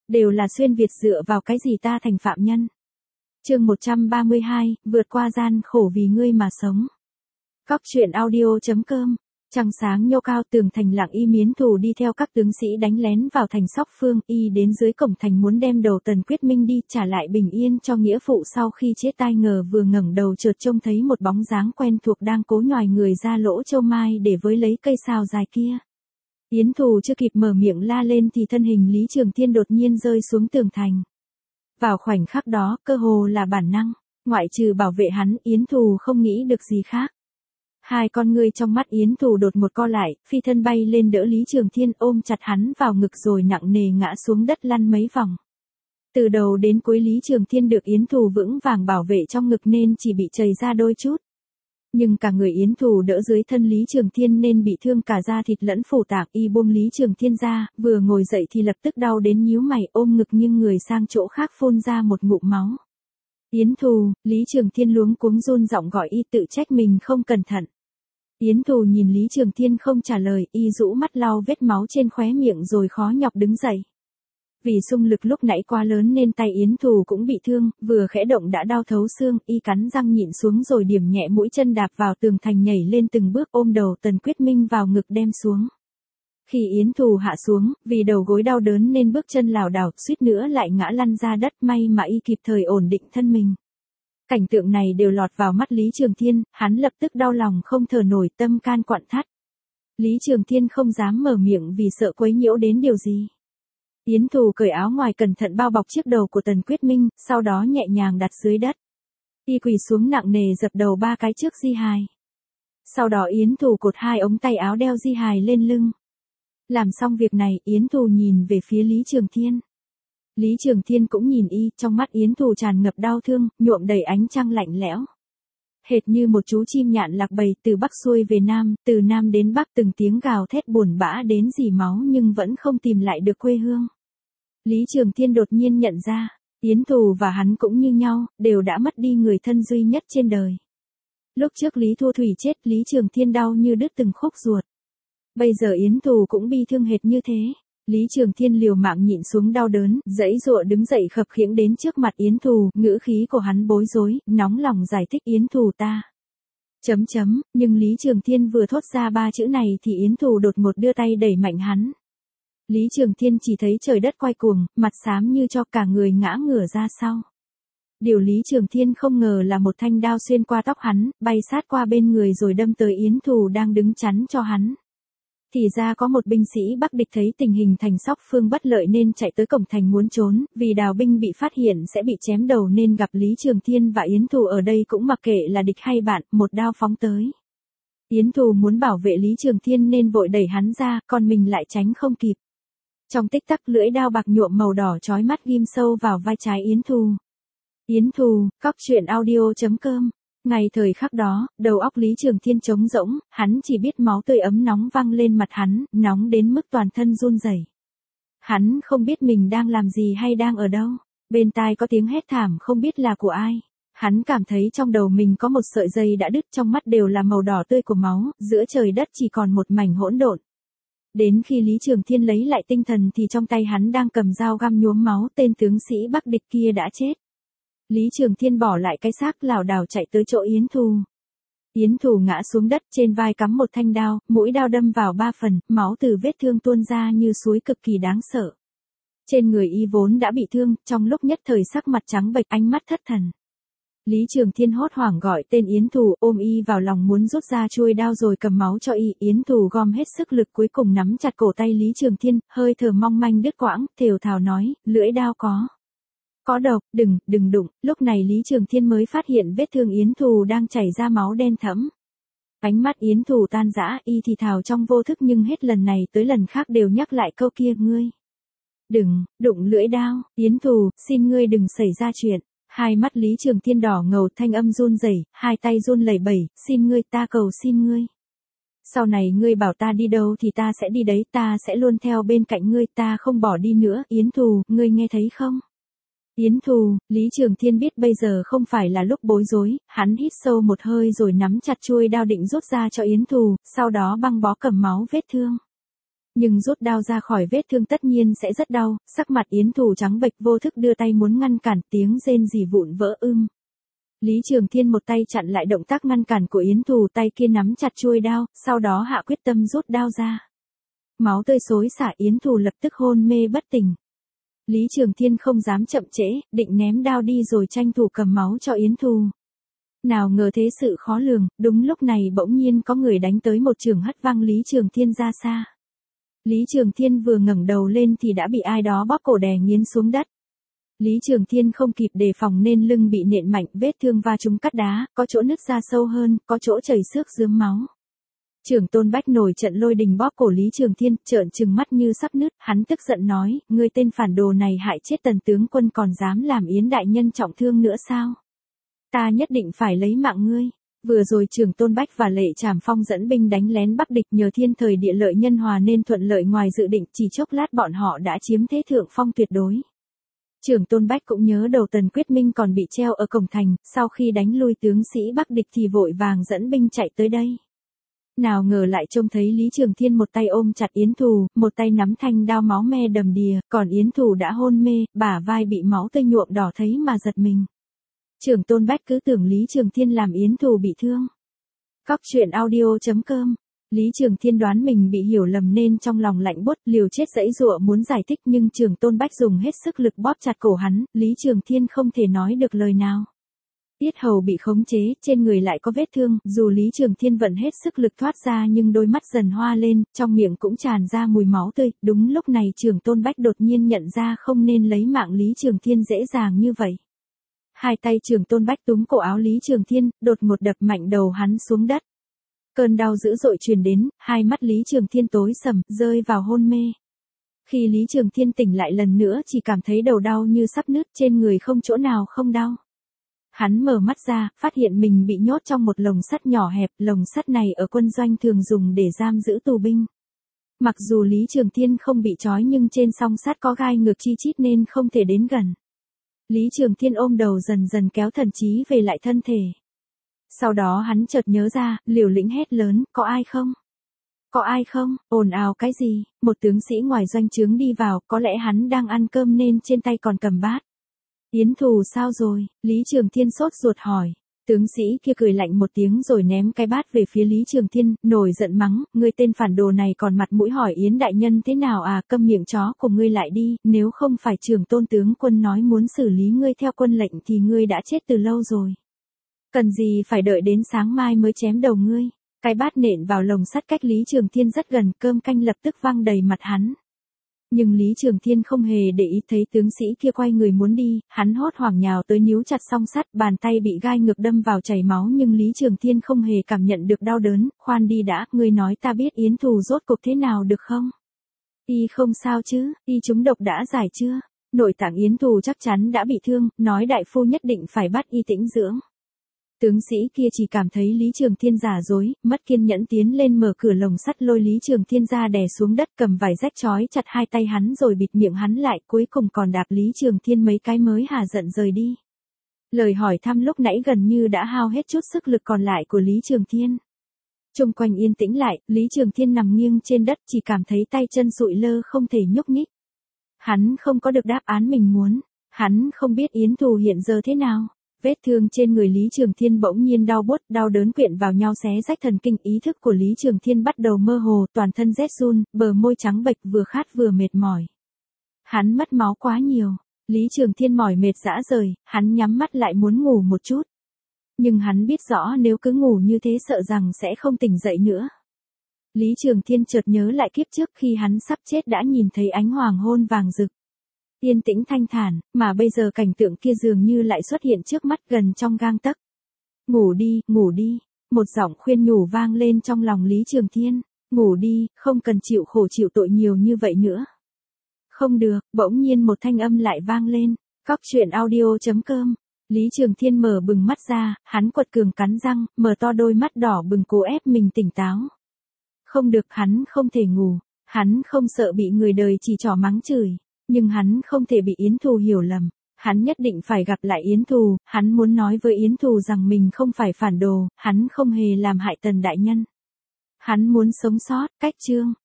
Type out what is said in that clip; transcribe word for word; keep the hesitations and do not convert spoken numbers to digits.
Đều là xuyên Việt dựa vào cái gì ta thành phạm nhân. Chương một trăm ba mươi hai, vượt qua gian khổ vì ngươi mà sống. Cóc truyện audio.com. Trăng sáng nhô cao, tường thành lặng y Yến Thù đi theo các tướng sĩ đánh lén vào thành Sóc Phương, y đến dưới cổng thành muốn đem đầu Tần Quyết Minh đi trả lại bình yên cho nghĩa phụ. Sau khi chết tai ngờ vừa ngẩng đầu chợt trông thấy một bóng dáng quen thuộc đang cố nhoài người ra lỗ châu mai để với lấy cây sào dài kia. Yến Thù chưa kịp mở miệng la lên thì thân hình Lý Trường Thiên đột nhiên rơi xuống tường thành. Vào khoảnh khắc đó, cơ hồ là bản năng, ngoại trừ bảo vệ hắn, Yến Thù không nghĩ được gì khác. Hai con ngươi trong mắt Yến Thù đột một co lại, phi thân bay lên đỡ Lý Trường Thiên, ôm chặt hắn vào ngực rồi nặng nề ngã xuống đất lăn mấy vòng. Từ đầu đến cuối Lý Trường Thiên được Yến Thù vững vàng bảo vệ trong ngực nên chỉ bị chảy ra đôi chút. Nhưng cả người Yến Thù đỡ dưới thân Lý Trường Thiên nên bị thương cả da thịt lẫn phủ tạng. Y buông Lý Trường Thiên ra, vừa ngồi dậy thì lập tức đau đến nhíu mày, ôm ngực nghiêng người sang chỗ khác phun ra một ngụm máu. Yến Thù, Lý Trường Thiên luống cuống run giọng gọi y, tự trách mình không cẩn thận. Yến Thù nhìn Lý Trường Thiên không trả lời, y rũ mắt lau vết máu trên khóe miệng rồi khó nhọc đứng dậy. Vì xung lực lúc nãy quá lớn nên tay Yến Thù cũng bị thương, vừa khẽ động đã đau thấu xương, y cắn răng nhịn xuống rồi điểm nhẹ mũi chân đạp vào tường thành, nhảy lên từng bước ôm đầu Tần Quyết Minh vào ngực đem xuống. Khi Yến Thù hạ xuống, vì đầu gối đau đớn nên bước chân lảo đảo, suýt nữa lại ngã lăn ra đất, may mà y kịp thời ổn định thân mình. Cảnh tượng này đều lọt vào mắt Lý Trường Thiên, hắn lập tức đau lòng không thở nổi, tâm can quặn thắt. Lý Trường Thiên không dám mở miệng vì sợ quấy nhiễu đến điều gì. Yến Thù cởi áo ngoài cẩn thận bao bọc chiếc đầu của Tần Quyết Minh, sau đó nhẹ nhàng đặt dưới đất. Y quỳ xuống nặng nề dập đầu ba cái trước di hài. Sau đó Yến Thù cột hai ống tay áo đeo di hài lên lưng. Làm xong việc này, Yến Thù nhìn về phía Lý Trường Thiên. Lý Trường Thiên cũng nhìn y, trong mắt Yến Thù tràn ngập đau thương, nhuộm đầy ánh trăng lạnh lẽo. Hệt như một chú chim nhạn lạc bầy từ Bắc xuôi về Nam, từ Nam đến Bắc từng tiếng gào thét buồn bã đến rỉ máu nhưng vẫn không tìm lại được quê hương. Lý Trường Thiên đột nhiên nhận ra, Yến Thù và hắn cũng như nhau, đều đã mất đi người thân duy nhất trên đời. Lúc trước Lý Thu Thủy chết, Lý Trường Thiên đau như đứt từng khúc ruột. Bây giờ Yến Thù cũng bi thương hệt như thế. Lý Trường Thiên liều mạng nhịn xuống đau đớn, giãy giụa đứng dậy khập khiễng đến trước mặt Yến Thù, ngữ khí của hắn bối rối, nóng lòng giải thích Yến Thù ta. Chấm chấm, nhưng Lý Trường Thiên vừa thốt ra ba chữ này thì Yến Thù đột ngột đưa tay đẩy mạnh hắn. Lý Trường Thiên chỉ thấy trời đất quay cuồng, mặt xám như cho, cả người ngã ngửa ra sau. Điều Lý Trường Thiên không ngờ là một thanh đao xuyên qua tóc hắn, bay sát qua bên người rồi đâm tới Yến Thù đang đứng chắn cho hắn. Thì ra có một binh sĩ Bắc địch thấy tình hình thành Sóc Phương bất lợi nên chạy tới cổng thành muốn trốn, vì đào binh bị phát hiện sẽ bị chém đầu nên gặp Lý Trường Thiên và Yến Thù ở đây cũng mặc kệ là địch hay bạn, một đao phóng tới. Yến Thù muốn bảo vệ Lý Trường Thiên nên vội đẩy hắn ra, còn mình lại tránh không kịp. Trong tích tắc lưỡi đao bạc nhuộm màu đỏ chói mắt ghim sâu vào vai trái Yến Thù. Yến Thù, cóc truyện audio.com. Ngay thời khắc đó, đầu óc Lý Trường Thiên trống rỗng, hắn chỉ biết máu tươi ấm nóng văng lên mặt hắn, nóng đến mức toàn thân run rẩy. Hắn không biết mình đang làm gì hay đang ở đâu. Bên tai có tiếng hét thảm không biết là của ai. Hắn cảm thấy trong đầu mình có một sợi dây đã đứt, trong mắt đều là màu đỏ tươi của máu, giữa trời đất chỉ còn một mảnh hỗn độn. Đến khi Lý Trường Thiên lấy lại tinh thần thì trong tay hắn đang cầm dao găm nhuốm máu, tên tướng sĩ Bắc địch kia đã chết. Lý Trường Thiên bỏ lại cái xác lảo đảo chạy tới chỗ Yến Thù. Yến Thù ngã xuống đất, trên vai cắm một thanh đao, mũi đao đâm vào ba phần, máu từ vết thương tuôn ra như suối cực kỳ đáng sợ. Trên người y vốn đã bị thương, trong lúc nhất thời sắc mặt trắng bệch, ánh mắt thất thần. Lý Trường Thiên hốt hoảng gọi tên Yến Thù, ôm y vào lòng muốn rút ra chuôi đao rồi cầm máu cho y. Yến Thù gom hết sức lực cuối cùng nắm chặt cổ tay Lý Trường Thiên, hơi thở mong manh đứt quãng, thều thào nói, lưỡi đao có. Có độc, đừng, đừng đụng. Lúc này Lý Trường Thiên mới phát hiện vết thương Yến Thù đang chảy ra máu đen thẫm. Ánh mắt Yến Thù tan rã, y thì thào trong vô thức nhưng hết lần này tới lần khác đều nhắc lại câu kia, ngươi. Đừng, đụng lưỡi đao, Yến Thù, xin ngươi đừng xảy ra chuyện. Hai mắt Lý Trường Thiên đỏ ngầu, thanh âm run rẩy, hai tay run lẩy bẩy, xin ngươi, ta cầu xin ngươi. Sau này ngươi bảo ta đi đâu thì ta sẽ đi đấy, ta sẽ luôn theo bên cạnh ngươi, ta không bỏ đi nữa, Yến Thù, ngươi nghe thấy không? Yến Thù, Lý Trường Thiên biết bây giờ không phải là lúc bối rối, hắn hít sâu một hơi rồi nắm chặt chuôi đao định rút ra cho Yến Thù, sau đó băng bó cầm máu vết thương. Nhưng rút đao ra khỏi vết thương tất nhiên sẽ rất đau, sắc mặt Yến Thù trắng bệch vô thức đưa tay muốn ngăn cản, tiếng rên rỉ vụn vỡ ưm. Lý Trường Thiên một tay chặn lại động tác ngăn cản của Yến Thù, tay kia nắm chặt chuôi đao, sau đó hạ quyết tâm rút đao ra. Máu tươi xối xả, Yến Thù lập tức hôn mê bất tỉnh. Lý Trường Thiên không dám chậm trễ, định ném đao đi rồi tranh thủ cầm máu cho Yến Thù. Nào ngờ thế sự khó lường, đúng lúc này bỗng nhiên có người đánh tới một trường hất văng Lý Trường Thiên ra xa. Lý Trường Thiên vừa ngẩng đầu lên thì đã bị ai đó bóp cổ đè nghiến xuống đất. Lý Trường Thiên không kịp đề phòng nên lưng bị nện mạnh, vết thương va trúng cắt đá, có chỗ nứt ra sâu hơn, có chỗ chảy xước rướm máu. Trưởng Tôn Bách nổi trận lôi đình bóp cổ Lý Trường Thiên, trợn trừng mắt như sắp nứt, hắn tức giận nói, ngươi tên phản đồ này hại chết Tần tướng quân còn dám làm Yến đại nhân trọng thương nữa sao? Ta nhất định phải lấy mạng ngươi. Vừa rồi Trưởng Tôn Bách và Lệ Trảm Phong dẫn binh đánh lén Bắc địch, nhờ thiên thời địa lợi nhân hòa nên thuận lợi ngoài dự định, chỉ chốc lát bọn họ đã chiếm thế thượng phong tuyệt đối. Trưởng Tôn Bách cũng nhớ đầu Tần Quyết Minh còn bị treo ở cổng thành, sau khi đánh lui tướng sĩ Bắc địch thì vội vàng dẫn binh chạy tới đây. Nào ngờ lại trông thấy Lý Trường Thiên một tay ôm chặt Yến Thù, một tay nắm thanh đao máu me đầm đìa, còn Yến Thù đã hôn mê, bả vai bị máu tươi nhuộm đỏ thấy mà giật mình. Trưởng Tôn Bách cứ tưởng Lý Trường Thiên làm Yến Thù bị thương. Cóc truyện audio chấm com. Lý Trường Thiên đoán mình bị hiểu lầm nên trong lòng lạnh buốt, liều chết giãy giụa muốn giải thích nhưng Trưởng Tôn Bách dùng hết sức lực bóp chặt cổ hắn, Lý Trường Thiên không thể nói được lời nào. Yết hầu bị khống chế, trên người lại có vết thương, dù Lý Trường Thiên vận hết sức lực thoát ra nhưng đôi mắt dần hoa lên, trong miệng cũng tràn ra mùi máu tươi, đúng lúc này Trưởng Tôn Bách đột nhiên nhận ra không nên lấy mạng Lý Trường Thiên dễ dàng như vậy. Hai tay Trưởng Tôn Bách túm cổ áo Lý Trường Thiên, đột ngột đập mạnh đầu hắn xuống đất. Cơn đau dữ dội truyền đến, hai mắt Lý Trường Thiên tối sầm, rơi vào hôn mê. Khi Lý Trường Thiên tỉnh lại lần nữa chỉ cảm thấy đầu đau như sắp nứt, trên người không chỗ nào không đau. Hắn mở mắt ra, phát hiện mình bị nhốt trong một lồng sắt nhỏ hẹp, lồng sắt này ở quân doanh thường dùng để giam giữ tù binh. Mặc dù Lý Trường Thiên không bị trói nhưng trên song sắt có gai ngược chi chít nên không thể đến gần. Lý Trường Thiên ôm đầu dần dần kéo thần trí về lại thân thể. Sau đó hắn chợt nhớ ra, liều lĩnh hét lớn, có ai không? Có ai không? Ồn ào cái gì? Một tướng sĩ ngoài doanh trướng đi vào, có lẽ hắn đang ăn cơm nên trên tay còn cầm bát. Yến Thù sao rồi? Lý Trường Thiên sốt ruột hỏi. Tướng sĩ kia cười lạnh một tiếng rồi ném cái bát về phía Lý Trường Thiên, nổi giận mắng, ngươi tên phản đồ này còn mặt mũi hỏi Yến đại nhân thế nào à, câm miệng chó của ngươi lại đi, nếu không phải Trưởng Tôn tướng quân nói muốn xử lý ngươi theo quân lệnh thì ngươi đã chết từ lâu rồi. Cần gì phải đợi đến sáng mai mới chém đầu ngươi. Cái bát nện vào lồng sắt cách Lý Trường Thiên rất gần, cơm canh lập tức văng đầy mặt hắn. Nhưng Lý Trường Thiên không hề để ý, thấy tướng sĩ kia quay người muốn đi, hắn hốt hoảng nhào tới níu chặt song sắt, bàn tay bị gai ngược đâm vào chảy máu nhưng Lý Trường Thiên không hề cảm nhận được đau đớn, khoan đi đã, ngươi nói ta biết Yến Thù rốt cuộc thế nào được không? Y không sao chứ, y trúng độc đã giải chưa? Nội tạng Yến Thù chắc chắn đã bị thương, nói đại phu nhất định phải bắt y tĩnh dưỡng. Tướng sĩ kia chỉ cảm thấy Lý Trường Thiên giả dối, mất kiên nhẫn tiến lên mở cửa lồng sắt lôi Lý Trường Thiên ra đè xuống đất, cầm vải rách trói chặt hai tay hắn rồi bịt miệng hắn lại, cuối cùng còn đạp Lý Trường Thiên mấy cái mới hả giận rời đi. Lời hỏi thăm lúc nãy gần như đã hao hết chút sức lực còn lại của Lý Trường Thiên. Xung quanh yên tĩnh lại, Lý Trường Thiên nằm nghiêng trên đất chỉ cảm thấy tay chân sụi lơ không thể nhúc nhích. Hắn không có được đáp án mình muốn, hắn không biết Yến Thù hiện giờ thế nào. Vết thương trên người Lý Trường Thiên bỗng nhiên đau buốt, đau đớn quyện vào nhau xé rách thần kinh, ý thức của Lý Trường Thiên bắt đầu mơ hồ, toàn thân rét run, bờ môi trắng bệch vừa khát vừa mệt mỏi. Hắn mất máu quá nhiều, Lý Trường Thiên mỏi mệt rã rời, hắn nhắm mắt lại muốn ngủ một chút. Nhưng hắn biết rõ nếu cứ ngủ như thế sợ rằng sẽ không tỉnh dậy nữa. Lý Trường Thiên chợt nhớ lại kiếp trước khi hắn sắp chết đã nhìn thấy ánh hoàng hôn vàng rực. Yên tĩnh thanh thản, mà bây giờ cảnh tượng kia dường như lại xuất hiện trước mắt gần trong gang tấc. Ngủ đi, ngủ đi, một giọng khuyên nhủ vang lên trong lòng Lý Trường Thiên. Ngủ đi, không cần chịu khổ chịu tội nhiều như vậy nữa. Không được, bỗng nhiên một thanh âm lại vang lên. Cóc truyện audio chấm com. Lý Trường Thiên mở bừng mắt ra, hắn quật cường cắn răng, mở to đôi mắt đỏ bừng cố ép mình tỉnh táo. Không được, hắn không thể ngủ, hắn không sợ bị người đời chỉ trỏ mắng chửi. Nhưng hắn không thể bị Yến Thù hiểu lầm, hắn nhất định phải gặp lại Yến Thù, hắn muốn nói với Yến Thù rằng mình không phải phản đồ, hắn không hề làm hại Tần đại nhân. Hắn muốn sống sót, cách chương.